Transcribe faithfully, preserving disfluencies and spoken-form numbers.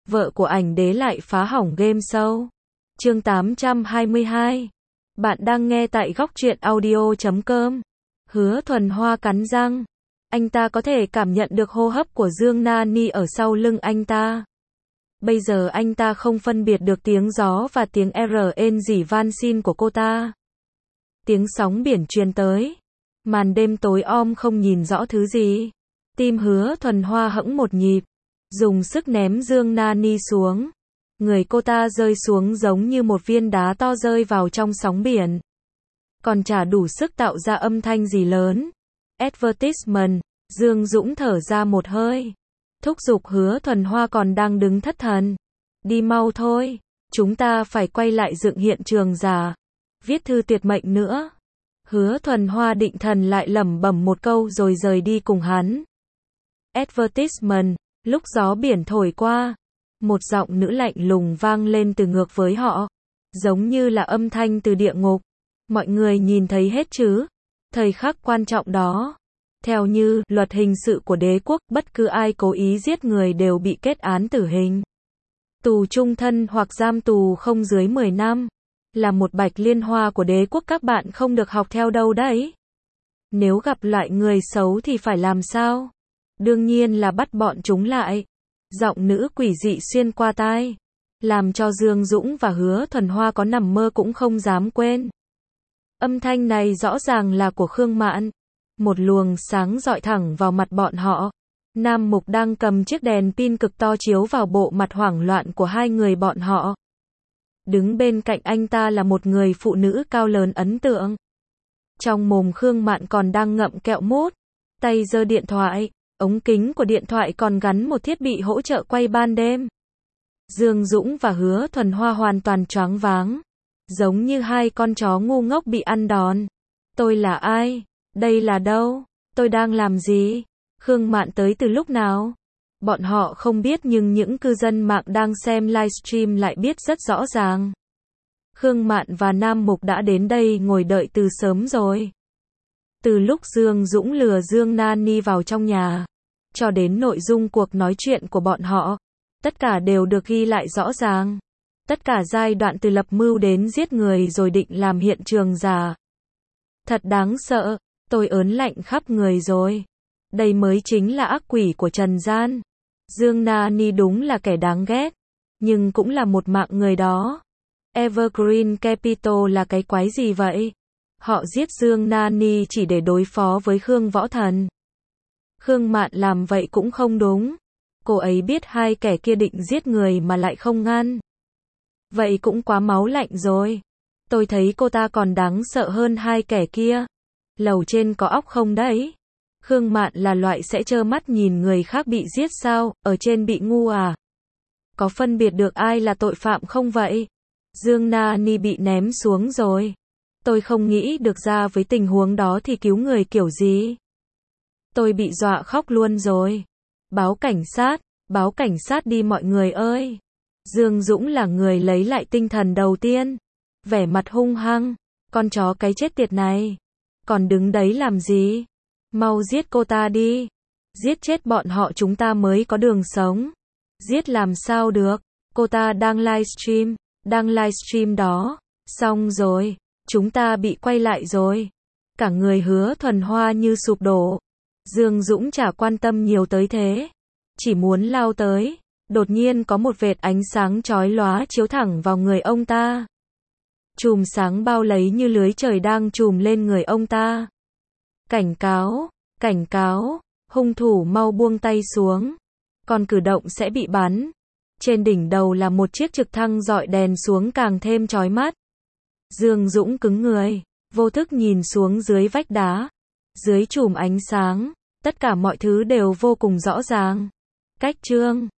vợ của ảnh đế lại phá hỏng game show. Chương tám trăm hai mươi hai. Bạn đang nghe tại góc truyện audio chấm com. Hứa Thuần Hoa cắn răng. Anh ta có thể cảm nhận được hô hấp của Dương Nani ở sau lưng anh ta. Bây giờ anh ta không phân biệt được tiếng gió và tiếng rờ en rỉ van xin của cô ta. Tiếng sóng biển truyền tới. Màn đêm tối om không nhìn rõ thứ gì. Tim Hứa Thuần Hoa hẫng một nhịp. Dùng sức ném Dương Nani xuống. Người cô ta rơi xuống giống như một viên đá to rơi vào trong sóng biển. Còn chả đủ sức tạo ra âm thanh gì lớn. Advertisement. Dương Dũng thở ra một hơi. Thúc giục Hứa Thuần Hoa còn đang đứng thất thần. Đi mau thôi. Chúng ta phải quay lại dựng hiện trường giả. Viết thư tuyệt mệnh nữa. Hứa Thuần Hoa định thần lại lẩm bẩm một câu rồi rời đi cùng hắn. Advertisement. Lúc gió biển thổi qua, một giọng nữ lạnh lùng vang lên từ ngược với họ, giống như là âm thanh từ địa ngục. Mọi người nhìn thấy hết chứ? Thời khắc quan trọng đó, theo như luật hình sự của đế quốc, bất cứ ai cố ý giết người đều bị kết án tử hình, tù chung thân hoặc giam tù không dưới mười năm. Là một bạch liên hoa của đế quốc, các bạn không được học theo đâu đấy. Nếu gặp loại người xấu thì phải làm sao? Đương nhiên là bắt bọn chúng lại. Giọng nữ quỷ dị xuyên qua tai, làm cho Dương Dũng và Hứa Thuần Hoa có nằm mơ cũng không dám quên. Âm thanh này rõ ràng là của Khương Mạn. Một luồng sáng rọi thẳng vào mặt bọn họ. Nam Mục đang cầm chiếc đèn pin cực to chiếu vào bộ mặt hoảng loạn của hai người bọn họ. Đứng bên cạnh anh ta là một người phụ nữ cao lớn ấn tượng. Trong mồm Khương Mạn còn đang ngậm kẹo mút, tay giơ điện thoại. Ống kính của điện thoại còn gắn một thiết bị hỗ trợ quay ban đêm. Dương Dũng và Hứa Thuần Hoa hoàn toàn choáng váng. Giống như hai con chó ngu ngốc bị ăn đòn. Tôi là ai? Đây là đâu? Tôi đang làm gì? Khương Mạn tới từ lúc nào? Bọn họ không biết nhưng những cư dân mạng đang xem livestream lại biết rất rõ ràng. Khương Mạn và Nam Mục đã đến đây ngồi đợi từ sớm rồi. Từ lúc Dương Dũng lừa Dương Nani vào trong nhà, cho đến nội dung cuộc nói chuyện của bọn họ, tất cả đều được ghi lại rõ ràng. Tất cả giai đoạn từ lập mưu đến giết người rồi định làm hiện trường giả. Thật đáng sợ, tôi ớn lạnh khắp người rồi. Đây mới chính là ác quỷ của trần gian. Dương Nani đúng là kẻ đáng ghét, nhưng cũng là một mạng người đó. Evergreen Capital là cái quái gì vậy? Họ giết Dương Nani chỉ để đối phó với Khương Võ Thần. Khương Mạn làm vậy cũng không đúng. Cô ấy biết hai kẻ kia định giết người mà lại không ngăn. Vậy cũng quá máu lạnh rồi. Tôi thấy cô ta còn đáng sợ hơn hai kẻ kia. Lầu trên có óc không đấy? Khương Mạn là loại sẽ trơ mắt nhìn người khác bị giết sao? Ở trên bị ngu à? Có phân biệt được ai là tội phạm không vậy? Dương Nani bị ném xuống rồi. Tôi không nghĩ được ra với tình huống đó thì cứu người kiểu gì. Tôi bị dọa khóc luôn rồi. Báo cảnh sát, báo cảnh sát đi mọi người ơi. Dương Dũng là người lấy lại tinh thần đầu tiên. Vẻ mặt hung hăng. Con chó cái chết tiệt này. Còn đứng đấy làm gì? Mau giết cô ta đi. Giết chết bọn họ chúng ta mới có đường sống. Giết làm sao được? Cô ta đang livestream. Đang livestream đó. Xong rồi. Chúng ta bị quay lại rồi. Cả người Hứa Thuần Hoa như sụp đổ. Dương Dũng chả quan tâm nhiều tới thế. Chỉ muốn lao tới. Đột nhiên có một vệt ánh sáng chói lóa chiếu thẳng vào người ông ta. Chùm sáng bao lấy như lưới trời đang chùm lên người ông ta. Cảnh cáo, cảnh cáo, hung thủ mau buông tay xuống. Còn cử động sẽ bị bắn. Trên đỉnh đầu là một chiếc trực thăng dọi đèn xuống càng thêm chói mắt. Dương Dũng cứng người, vô thức nhìn xuống dưới vách đá. Dưới chùm ánh sáng, tất cả mọi thứ đều vô cùng rõ ràng. Cách chương